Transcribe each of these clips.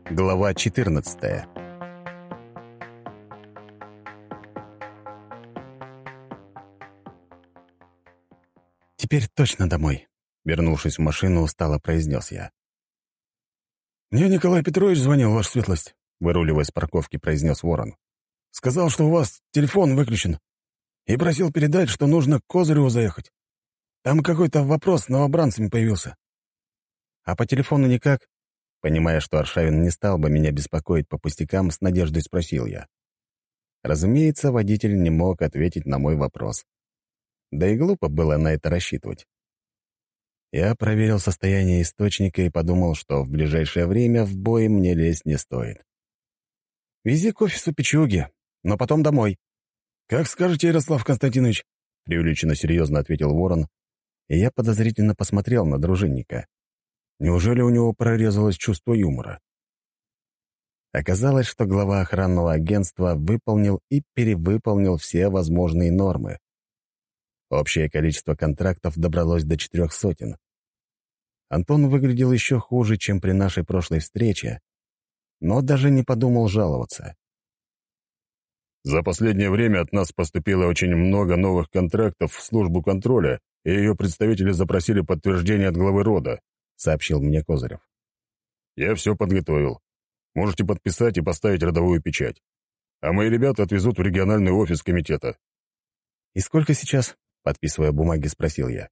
Глава 14. «Теперь точно домой», — вернувшись в машину, устало произнес я. «Мне Николай Петрович звонил, ваша светлость», — выруливая с парковки, произнес Ворон. «Сказал, что у вас телефон выключен, и просил передать, что нужно к Козыреву заехать. Там какой-то вопрос с новобранцами появился». «А по телефону никак?» Понимая, что Аршавин не стал бы меня беспокоить по пустякам, с надеждой спросил я. Разумеется, водитель не мог ответить на мой вопрос. Да и глупо было на это рассчитывать. Я проверил состояние источника и подумал, что в ближайшее время в бой мне лезть не стоит. «Вези к офису Пичуги, но потом домой». «Как скажете, Ярослав Константинович», — преувеличенно серьезно ответил Ворон, и я подозрительно посмотрел на дружинника. Неужели у него прорезалось чувство юмора? Оказалось, что глава охранного агентства выполнил и перевыполнил все возможные нормы. Общее количество контрактов добралось до 400. Антон выглядел еще хуже, чем при нашей прошлой встрече, но даже не подумал жаловаться. «За последнее время от нас поступило очень много новых контрактов в службу контроля, и ее представители запросили подтверждение от главы рода», — сообщил мне Козырев. «Я все подготовил. Можете подписать и поставить родовую печать. А мои ребята отвезут в региональный офис комитета». «И сколько сейчас?» — подписывая бумаги, спросил я.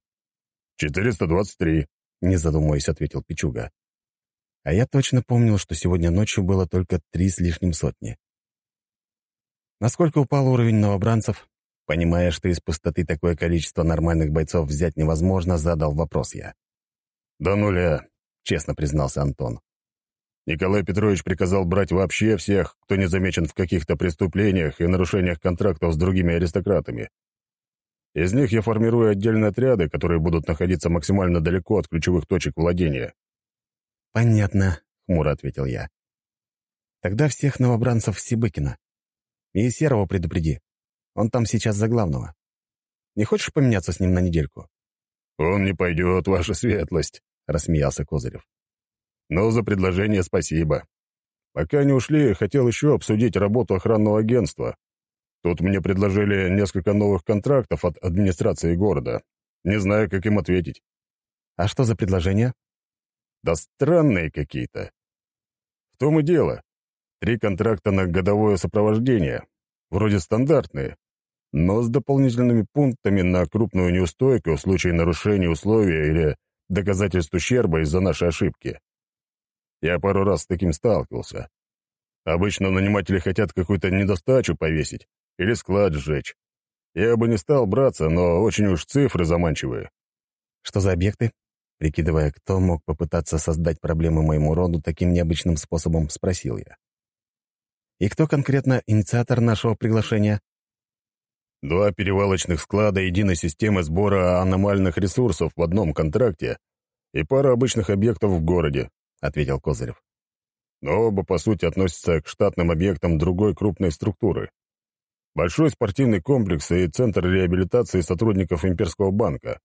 423, — не задумываясь, ответил Пичуга. А я точно помнил, что сегодня ночью было только 3 с лишним сотни. Насколько упал уровень новобранцев? Понимая, что из пустоты такое количество нормальных бойцов взять невозможно, задал вопрос я. «До нуля», — честно признался Антон. Николай Петрович приказал брать вообще всех, кто не замечен в каких-то преступлениях и нарушениях контрактов с другими аристократами. Из них я формирую отдельные отряды, которые будут находиться максимально далеко от ключевых точек владения». «Понятно», — хмуро ответил я. «Тогда всех новобранцев в Сибыкино. И Серого предупреди. Он там сейчас за главного. Не хочешь поменяться с ним на недельку?» «Он не пойдет, ваша светлость», — рассмеялся Козырев. «Но за предложение спасибо. Пока не ушли, хотел еще обсудить работу охранного агентства. Тут мне предложили несколько новых контрактов от администрации города. Не знаю, как им ответить». «А что за предложение?» «Да странные какие-то. В том и дело. 3 контракта на годовое сопровождение. Вроде стандартные, но с дополнительными пунктами на крупную неустойку в случае нарушения условия или доказательств ущерба из-за нашей ошибки. Я пару раз с таким сталкивался. Обычно наниматели хотят какую-то недостачу повесить или склад сжечь. Я бы не стал браться, но очень уж цифры заманчивые». «Что за объекты?» Прикидывая, кто мог попытаться создать проблемы моему роду таким необычным способом, спросил я. «И кто конкретно инициатор нашего приглашения?» 2 перевалочных склада единой системы сбора аномальных ресурсов в одном контракте и пара обычных объектов в городе», — ответил Козырев. «Но оба, по сути, относятся к штатным объектам другой крупной структуры. Большой спортивный комплекс и центр реабилитации сотрудников Имперского банка».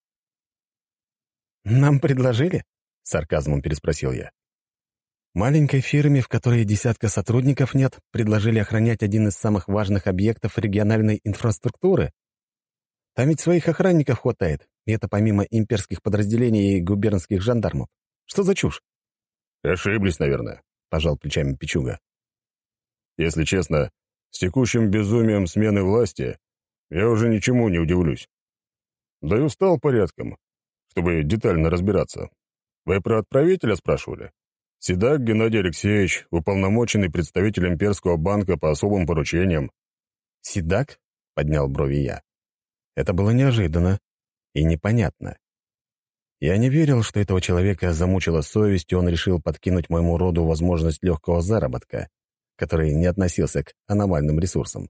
«Нам предложили?» — сарказмом переспросил я. «Маленькой фирме, в которой десятка сотрудников нет, предложили охранять один из самых важных объектов региональной инфраструктуры? Там ведь своих охранников хватает, и это помимо имперских подразделений и губернских жандармов. Что за чушь?» «Ошиблись, наверное», — пожал плечами Пичуга. «Если честно, с текущим безумием смены власти я уже ничему не удивлюсь. Да и устал порядком, чтобы детально разбираться. Вы про отправителя спрашивали? Седак Геннадий Алексеевич, уполномоченный представитель Имперского банка по особым поручениям». «Седак?» — поднял брови я. Это было неожиданно и непонятно. Я не верил, что этого человека замучила совесть, и он решил подкинуть моему роду возможность легкого заработка, который не относился к аномальным ресурсам.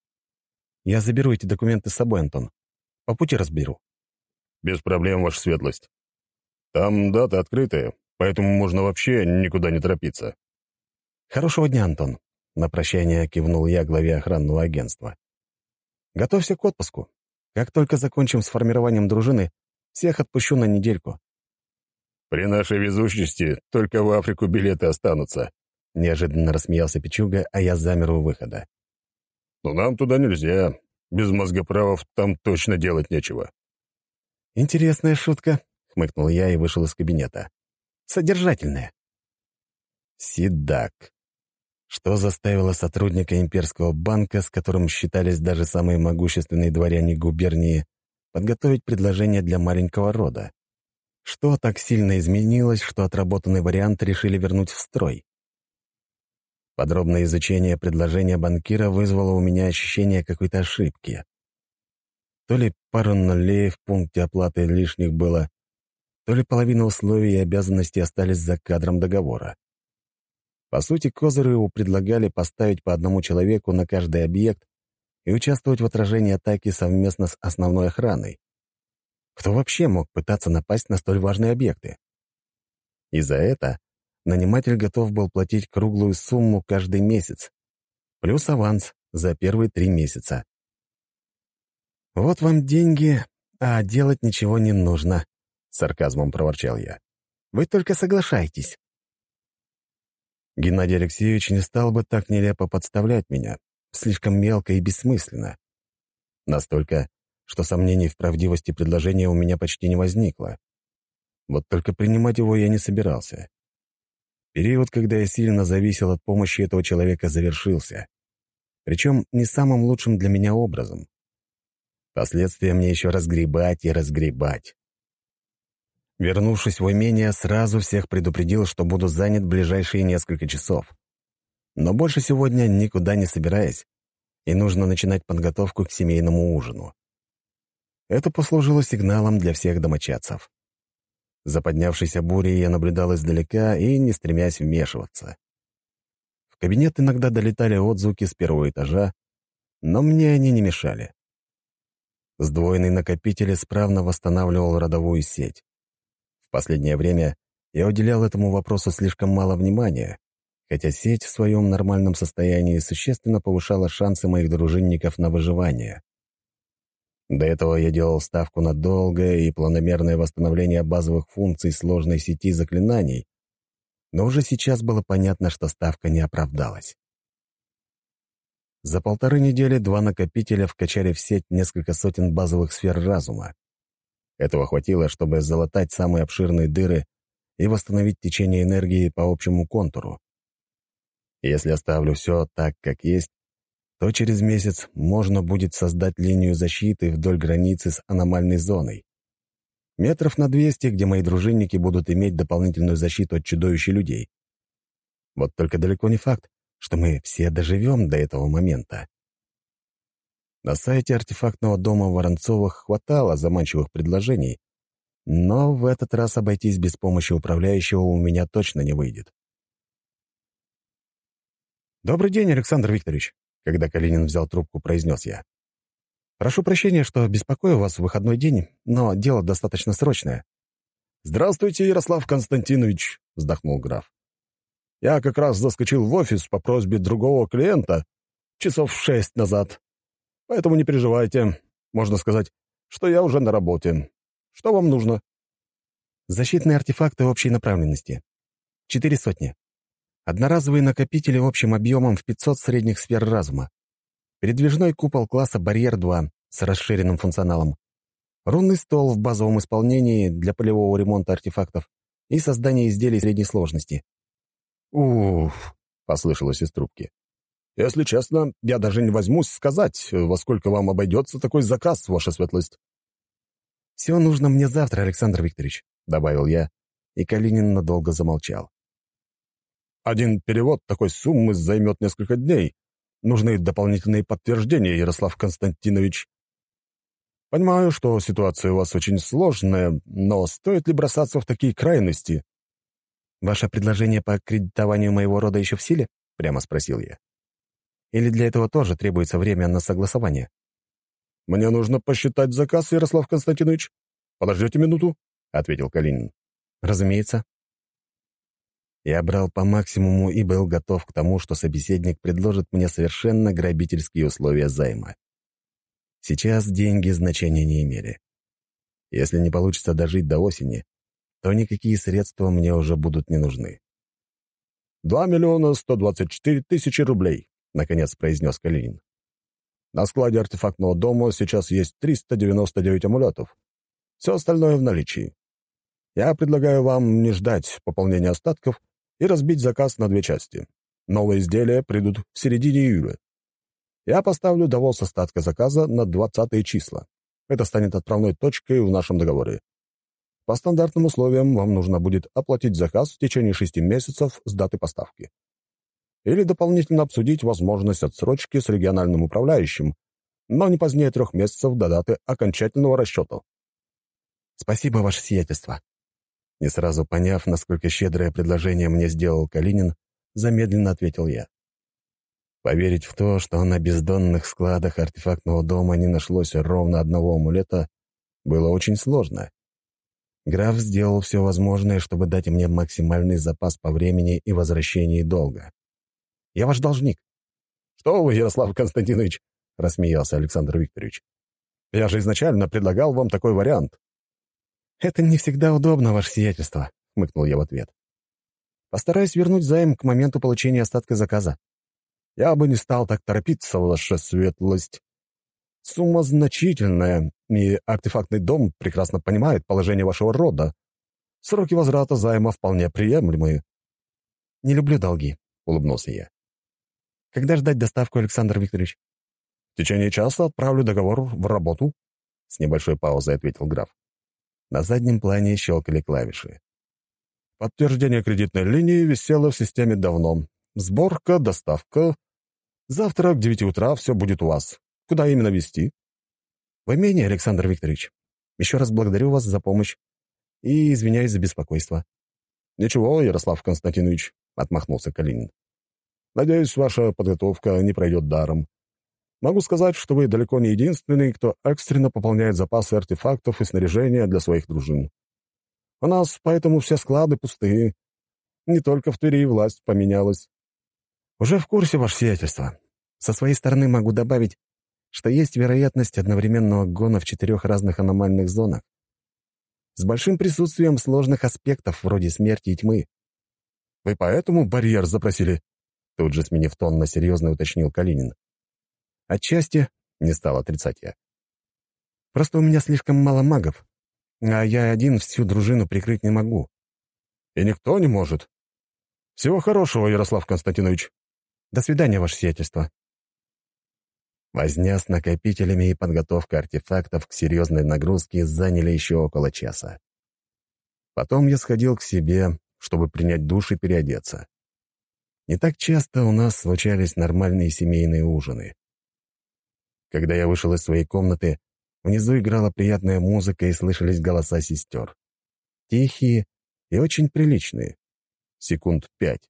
«Я заберу эти документы с собой, Антон. По пути разберу». «Без проблем, ваша светлость. Там дата открытая, поэтому можно вообще никуда не торопиться». «Хорошего дня, Антон», — на прощание кивнул я главе охранного агентства. «Готовься к отпуску. Как только закончим с формированием дружины, всех отпущу на недельку». «При нашей везучести только в Африку билеты останутся», — Неожиданно рассмеялся Пичуга, а я замер у выхода. «Но нам туда нельзя. Без мозгоправов там точно делать нечего». «Интересная шутка», — хмыкнул я и вышел из кабинета. «Содержательная». Сидак. Что заставило сотрудника имперского банка, с которым считались даже самые могущественные дворяне губернии, подготовить предложение для маленького рода? Что так сильно изменилось, что отработанный вариант решили вернуть в строй? Подробное изучение предложения банкира вызвало у меня ощущение какой-то ошибки. То ли пару нулей в пункте оплаты лишних было, то ли половина условий и обязанностей остались за кадром договора. По сути, Козыреву предлагали поставить по одному человеку на каждый объект и участвовать в отражении атаки совместно с основной охраной. Кто вообще мог пытаться напасть на столь важные объекты? И за это наниматель готов был платить круглую сумму каждый месяц, плюс аванс за первые 3 месяца. «Вот вам деньги, а делать ничего не нужно», — сарказмом проворчал я. «Вы только соглашайтесь». Геннадий Алексеевич не стал бы так нелепо подставлять меня, слишком мелко и бессмысленно. Настолько, что сомнений в правдивости предложения у меня почти не возникло. Вот только принимать его я не собирался. Период, когда я сильно зависел от помощи этого человека, завершился. Причем не самым лучшим для меня образом. Последствия мне еще разгребать и разгребать. Вернувшись в имение, сразу всех предупредил, что буду занят ближайшие несколько часов. Но больше сегодня никуда не собираюсь, и нужно начинать подготовку к семейному ужину. Это послужило сигналом для всех домочадцев. За поднявшейся бурей я наблюдал издалека и не стремясь вмешиваться. В кабинет иногда долетали отзвуки с первого этажа, но мне они не мешали. Сдвоенный накопитель исправно восстанавливал родовую сеть. В последнее время я уделял этому вопросу слишком мало внимания, хотя сеть в своем нормальном состоянии существенно повышала шансы моих дружинников на выживание. До этого я делал ставку на долгое и планомерное восстановление базовых функций сложной сети заклинаний, но уже сейчас было понятно, что ставка не оправдалась. За 1,5 недели 2 накопителя вкачали в сеть несколько сотен базовых сфер разума. Этого хватило, чтобы залатать самые обширные дыры и восстановить течение энергии по общему контуру. Если оставлю все так, как есть, то через месяц можно будет создать линию защиты вдоль границы с аномальной зоной. Метров на 200, где мои дружинники будут иметь дополнительную защиту от чудовищ и людей. Вот только далеко не факт, что мы все доживем до этого момента. На сайте артефактного дома Воронцовых хватало заманчивых предложений, но в этот раз обойтись без помощи управляющего у меня точно не выйдет. «Добрый день, Александр Викторович», — когда Калинин взял трубку, произнес я. «Прошу прощения, что беспокою вас в выходной день, но дело достаточно срочное». «Здравствуйте, Ярослав Константинович», — вздохнул граф. «Я как раз заскочил в офис по просьбе другого клиента часов 6 назад. Поэтому не переживайте. Можно сказать, что я уже на работе. Что вам нужно?» «Защитные артефакты общей направленности. 400. Одноразовые накопители общим объемом в 500 средних сфер разума. Передвижной купол класса «Барьер-2» с расширенным функционалом. Рунный стол в базовом исполнении для полевого ремонта артефактов и создания изделий средней сложности». «Уф», — послышалось из трубки. «Если честно, я даже не возьмусь сказать, во сколько вам обойдется такой заказ, ваша светлость». «Все нужно мне завтра, Александр Викторович», — добавил я, и Калинин надолго замолчал. «Один перевод такой суммы займет несколько дней. Нужны дополнительные подтверждения, Ярослав Константинович. Понимаю, что ситуация у вас очень сложная, но стоит ли бросаться в такие крайности?» «Ваше предложение по кредитованию моего рода еще в силе?» — прямо спросил я. «Или для этого тоже требуется время на согласование?» «Мне нужно посчитать заказ, Ярослав Константинович. Подождите минуту», — ответил Калинин. «Разумеется». Я брал по максимуму и был готов к тому, что собеседник предложит мне совершенно грабительские условия займа. Сейчас деньги значения не имели. Если не получится дожить до осени, то никакие средства мне уже будут не нужны. 2 124 000 рублей», — наконец произнес Калинин. «На складе артефактного дома сейчас есть 399 амулетов. Все остальное в наличии. Я предлагаю вам не ждать пополнения остатков и разбить заказ на 2 части. Новые изделия придут в середине июля. Я поставлю довоз остатка заказа на 20 числа. Это станет отправной точкой в нашем договоре. По стандартным условиям вам нужно будет оплатить заказ в течение 6 месяцев с даты поставки. Или дополнительно обсудить возможность отсрочки с региональным управляющим, но не позднее 3 месяцев до даты окончательного расчета». «Спасибо, ваше сиятельство». Не сразу поняв, насколько щедрое предложение мне сделал Калинин, замедленно ответил я. Поверить в то, что на бездонных складах артефактного дома не нашлось ровно одного амулета, было очень сложно. Граф сделал все возможное, чтобы дать мне максимальный запас по времени и возвращении долга. «Я ваш должник». «Что вы, Ярослав Константинович?» — рассмеялся Александр Викторович. «Я же изначально предлагал вам такой вариант». «Это не всегда удобно, ваше сиятельство», — хмыкнул я в ответ. «Постараюсь вернуть займ к моменту получения остатка заказа». «Я бы не стал так торопиться, ваша светлость. Сумма значительная, и артефактный дом прекрасно понимает положение вашего рода. Сроки возврата займа вполне приемлемые». «Не люблю долги», — улыбнулся я. «Когда ждать доставку, Александр Викторович?» «В течение часа отправлю договор в работу», — с небольшой паузой ответил граф. На заднем плане щелкали клавиши. «Подтверждение кредитной линии висело в системе давно. Сборка, доставка. Завтра к 9 утра все будет у вас. Куда именно везти?» «В имение, Александр Викторович. Еще раз благодарю вас за помощь и извиняюсь за беспокойство». «Ничего, Ярослав Константинович», — отмахнулся Калинин. «Надеюсь, ваша подготовка не пройдет даром. Могу сказать, что вы далеко не единственный, кто экстренно пополняет запасы артефактов и снаряжения для своих дружин. У нас поэтому все склады пустые. Не только в Твери власть поменялась». «Уже в курсе, ваше сиятельство. Со своей стороны могу добавить, что есть вероятность одновременного гона в 4 разных аномальных зонах с большим присутствием сложных аспектов вроде смерти и тьмы». «Вы поэтому барьер запросили?» Тут же, сменив тон на серьезно, уточнил Калинин. «Отчасти», — не стал отрицать я. «Просто у меня слишком мало магов, а я один всю дружину прикрыть не могу». «И никто не может. Всего хорошего, Ярослав Константинович». «До свидания, ваше сиятельство». Возня с накопителями и подготовка артефактов к серьезной нагрузке заняли еще около часа. Потом я сходил к себе, чтобы принять душ и переодеться. Не так часто у нас случались нормальные семейные ужины. Когда я вышел из своей комнаты, внизу играла приятная музыка и слышались голоса сестер. Тихие и очень приличные. Секунд 5.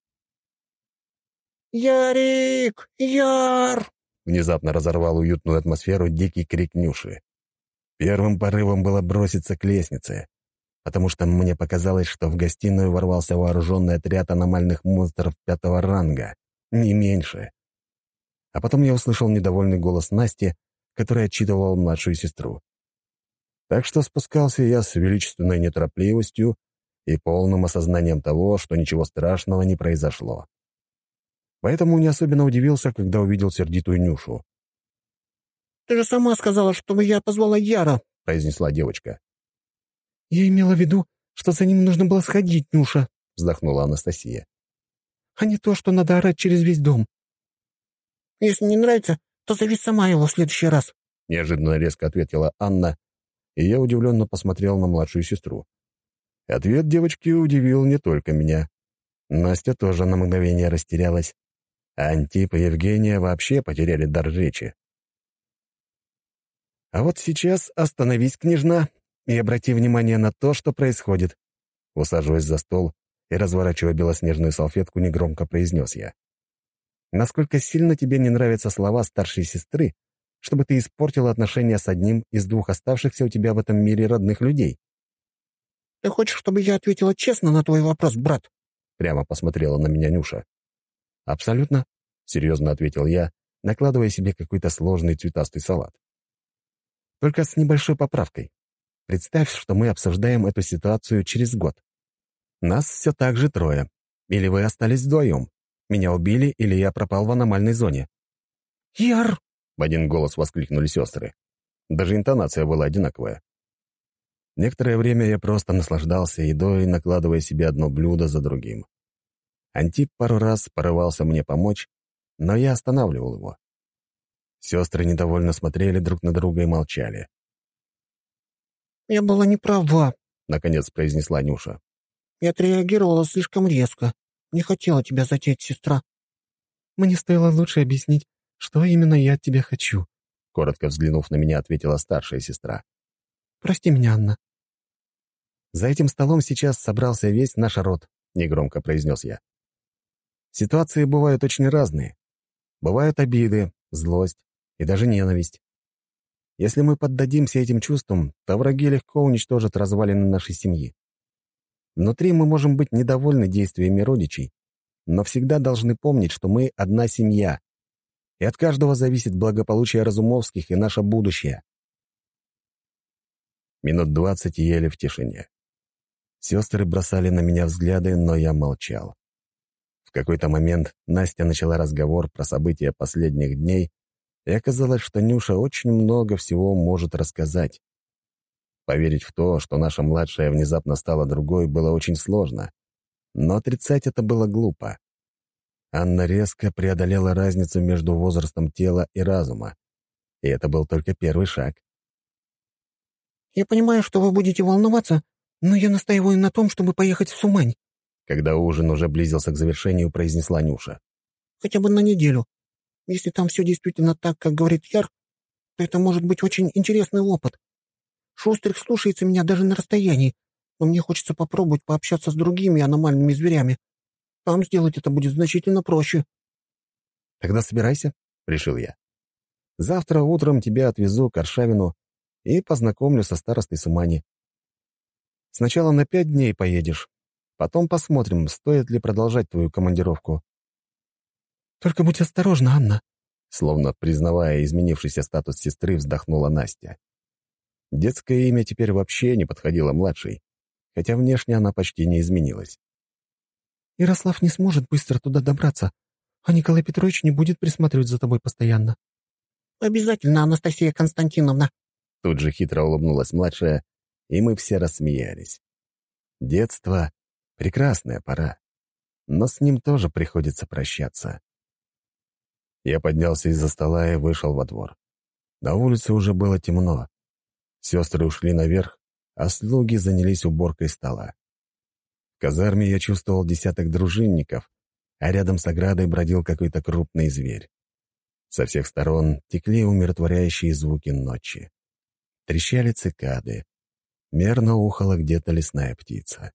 «Ярик! Яр!» Внезапно разорвал уютную атмосферу дикий крик Нюши. Первым порывом было броситься к лестнице, потому что мне показалось, что в гостиную ворвался вооруженный отряд аномальных монстров 5-го ранга, не меньше. А потом я услышал недовольный голос Насти, который отчитывал младшую сестру. Так что спускался я с величественной неторопливостью и полным осознанием того, что ничего страшного не произошло. Поэтому не особенно удивился, когда увидел сердитую Нюшу. «Ты же сама сказала, чтобы я позвала Яра», — произнесла девочка. «Я имела в виду, что за ним нужно было сходить, Нюша», — вздохнула Анастасия. «а не то, что надо орать через весь дом. Если не нравится, то зови сама его в следующий раз», — неожиданно резко ответила Анна, и я удивленно посмотрел на младшую сестру. Ответ девочки удивил не только меня. Настя тоже на мгновение растерялась, а Антип и Евгения вообще потеряли дар речи. «А вот сейчас остановись, княжна, и обрати внимание на то, что происходит». Усаживаясь за стол и разворачивая белоснежную салфетку, негромко произнес я. «Насколько сильно тебе не нравятся слова старшей сестры, чтобы ты испортила отношения с одним из 2 оставшихся у тебя в этом мире родных людей?» «Ты хочешь, чтобы я ответила честно на твой вопрос, брат?» Прямо посмотрела на меня Нюша. «Абсолютно», — серьезно ответил я, накладывая себе какой-то сложный цветастый салат. «Только с небольшой поправкой. Представь, что мы обсуждаем эту ситуацию через год. Нас все так же 3. Или вы остались вдвоем? Меня убили, или я пропал в аномальной зоне?» «Яр!» — в один голос воскликнули сестры. Даже интонация была одинаковая. Некоторое время я просто наслаждался едой, накладывая себе одно блюдо за другим. Антип пару раз порывался мне помочь, но я останавливал его. Сестры недовольно смотрели друг на друга и молчали. «Я была не права», — наконец произнесла Нюша. «Я отреагировала слишком резко. Не хотела тебя затеять, сестра». «Мне стоило лучше объяснить, что именно я от тебя хочу», — коротко взглянув на меня, ответила старшая сестра. «Прости меня, Анна». «За этим столом сейчас собрался весь наш род», — негромко произнес я. «Ситуации бывают очень разные. Бывают обиды, злость и даже ненависть. Если мы поддадимся этим чувствам, то враги легко уничтожат развалины нашей семьи. Внутри мы можем быть недовольны действиями родичей, но всегда должны помнить, что мы одна семья, и от каждого зависит благополучие Разумовских и наше будущее». Минут 20 ели в тишине. Сестры бросали на меня взгляды, но я молчал. В какой-то момент Настя начала разговор про события последних дней, и оказалось, что Нюша очень много всего может рассказать. Поверить в то, что наша младшая внезапно стала другой, было очень сложно, но отрицать это было глупо. Анна резко преодолела разницу между возрастом тела и разума, и это был только первый шаг. «Я понимаю, что вы будете волноваться, но я настаиваю на том, чтобы поехать в Сумань», когда ужин уже близился к завершению, произнесла Нюша. «хотя бы на неделю. Если там все действительно так, как говорит Яр, то это может быть очень интересный опыт. Шустрик слушается меня даже на расстоянии, но мне хочется попробовать пообщаться с другими аномальными зверями. Там сделать это будет значительно проще». «Тогда собирайся», — решил я. «Завтра утром тебя отвезу к Аршавину и познакомлю со старостой Сумани. Сначала на 5 дней поедешь, потом посмотрим, стоит ли продолжать твою командировку». «Только будь осторожна, Анна», — словно признавая изменившийся статус сестры, вздохнула Настя. Детское имя теперь вообще не подходило младшей, хотя внешне она почти не изменилась. «Ярослав не сможет быстро туда добраться, а Николай Петрович не будет присматривать за тобой постоянно». «Обязательно, Анастасия Константиновна». Тут же хитро улыбнулась младшая, и мы все рассмеялись. Детство — прекрасная пора, но с ним тоже приходится прощаться. Я поднялся из-за стола и вышел во двор. На улице уже было темно. Сестры ушли наверх, а слуги занялись уборкой стола. В казарме я чувствовал десяток дружинников, а рядом с оградой бродил какой-то крупный зверь. Со всех сторон текли умиротворяющие звуки ночи. Трещали цикады. Мерно ухала где-то лесная птица.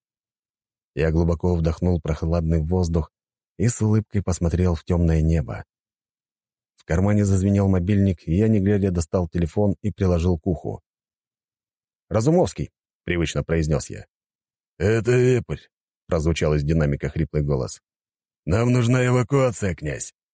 Я глубоко вдохнул прохладный воздух и с улыбкой посмотрел в темное небо. В кармане зазвенел мобильник, и я, не глядя, достал телефон и приложил к уху. «Разумовский», — привычно произнес я. «Это Вепрь», — прозвучал из динамика хриплый голос. «Нам нужна эвакуация, князь».